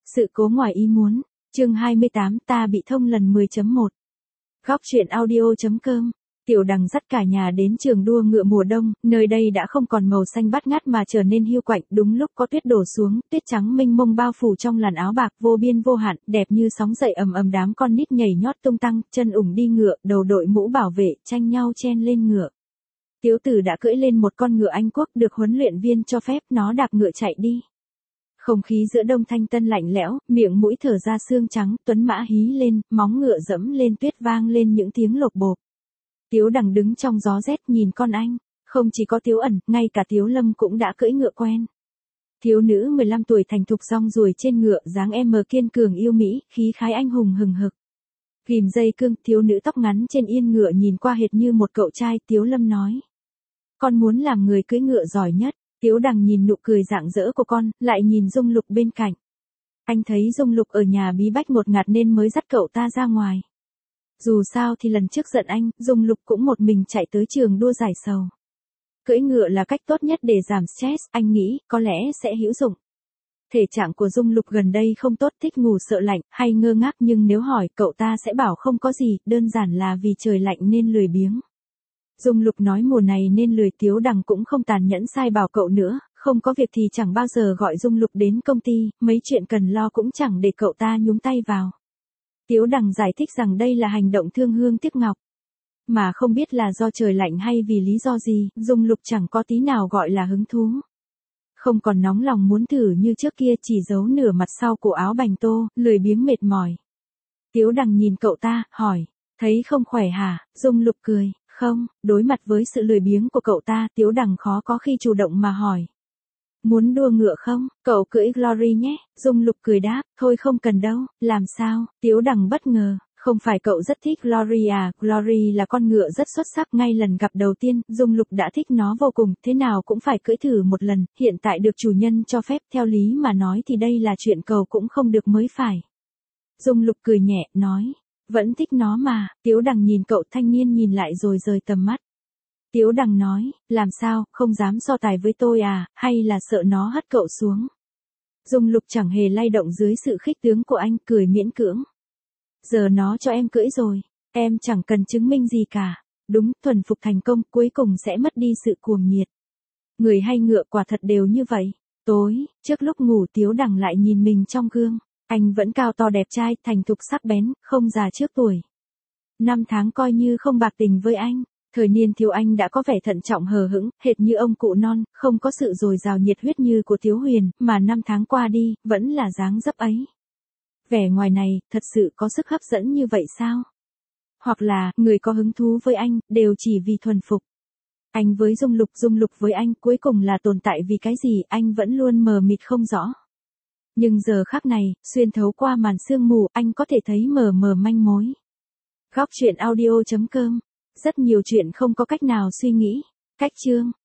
Sự cố ngoài ý muốn. Chương 28, ta bị thông lần 10.1. Góc truyện audio.com. Tiểu Đằng dắt cả nhà đến trường đua ngựa mùa đông, nơi đây đã không còn màu xanh bát ngát mà trở nên hiu quạnh, đúng lúc có tuyết đổ xuống, tuyết trắng mênh mông bao phủ trong làn áo bạc vô biên vô hạn, đẹp như sóng dậy ầm ầm, đám con nít nhảy nhót tung tăng, chân ủng đi ngựa, đầu đội mũ bảo vệ, tranh nhau chen lên ngựa. Tiếu Tử đã cưỡi lên một con ngựa Anh quốc được huấn luyện viên cho phép, nó đạp ngựa chạy đi. Không khí giữa đông thanh tân lạnh lẽo, miệng mũi thở ra xương trắng, tuấn mã hí lên, móng ngựa dẫm lên tuyết vang lên những tiếng lộc bộp. Tiếu Đằng đứng trong gió rét nhìn con anh, không chỉ có Tiếu Ẩn, ngay cả Tiếu Lâm cũng đã cưỡi ngựa quen. Thiếu nữ 15 tuổi thành thục rong ruổi trên ngựa, dáng em kiên cường yêu mỹ, khí khái anh hùng hừng hực. Ghim dây cương, thiếu nữ tóc ngắn trên yên ngựa nhìn qua hệt như một cậu trai, Tiếu Lâm nói. Con muốn làm người cưỡi ngựa giỏi nhất. Tiếu Đằng nhìn nụ cười rạng rỡ của con, lại nhìn Dung Lục bên cạnh. Anh thấy Dung Lục ở nhà bí bách một ngạt nên mới dắt cậu ta ra ngoài. Dù sao thì lần trước giận anh, Dung Lục cũng một mình chạy tới trường đua giải sầu. Cưỡi ngựa là cách tốt nhất để giảm stress, anh nghĩ, có lẽ sẽ hữu dụng. Thể trạng của Dung Lục gần đây không tốt, thích ngủ sợ lạnh, hay ngơ ngác, nhưng nếu hỏi cậu ta sẽ bảo không có gì, đơn giản là vì trời lạnh nên lười biếng. Dung Lục nói mùa này nên lười. Tiếu Đằng cũng không tàn nhẫn sai bảo cậu nữa, không có việc thì chẳng bao giờ gọi Dung Lục đến công ty, mấy chuyện cần lo cũng chẳng để cậu ta nhúng tay vào. Tiếu Đằng giải thích rằng đây là hành động thương hương tiếc ngọc. Mà không biết là do trời lạnh hay vì lý do gì, Dung Lục chẳng có tí nào gọi là hứng thú. Không còn nóng lòng muốn thử như trước kia, chỉ giấu nửa mặt sau cổ áo bành tô, lười biếng mệt mỏi. Tiếu Đằng nhìn cậu ta, hỏi, thấy không khỏe hả? Dung Lục cười. Không, đối mặt với sự lười biếng của cậu ta, Tiếu Đằng khó có khi chủ động mà hỏi. Muốn đua ngựa không? Cậu cưỡi Glory nhé. Dung Lục cười đáp, thôi không cần đâu. Làm sao? Tiếu Đằng bất ngờ, không phải cậu rất thích Glory à? Glory là con ngựa rất xuất sắc, ngay lần gặp đầu tiên, Dung Lục đã thích nó vô cùng, thế nào cũng phải cưỡi thử một lần, hiện tại được chủ nhân cho phép, theo lý mà nói thì đây là chuyện cầu cũng không được mới phải. Dung Lục cười nhẹ, nói. Vẫn thích nó mà. Tiếu Đằng nhìn cậu thanh niên nhìn lại rồi rời tầm mắt. Tiếu Đằng nói, làm sao, không dám so tài với tôi à, hay là sợ nó hất cậu xuống. Dung Lục chẳng hề lay động dưới sự khích tướng của anh, cười miễn cưỡng. Giờ nó cho em cưỡi rồi, em chẳng cần chứng minh gì cả. Đúng, thuần phục thành công, cuối cùng sẽ mất đi sự cuồng nhiệt. Người hay ngựa quả thật đều như vậy. Tối, trước lúc ngủ Tiếu Đằng lại nhìn mình trong gương. Anh vẫn cao to đẹp trai, thành thục sắc bén, không già trước tuổi. 5 tháng coi như không bạc tình với anh. Thời niên thiếu anh đã có vẻ thận trọng hờ hững, hệt như ông cụ non, không có sự dồi dào nhiệt huyết như của Tiếu Huyền, mà 5 tháng qua đi, vẫn là dáng dấp ấy. Vẻ ngoài này, thật sự có sức hấp dẫn như vậy sao? Hoặc là, người có hứng thú với anh, đều chỉ vì thuần phục. Anh với Dung Lục với anh, cuối cùng là tồn tại vì cái gì, anh vẫn luôn mờ mịt không rõ. Nhưng giờ khắc này, xuyên thấu qua màn sương mù, anh có thể thấy mờ mờ manh mối. Góc truyện audio.com. Rất nhiều chuyện không có cách nào suy nghĩ. Cách chương.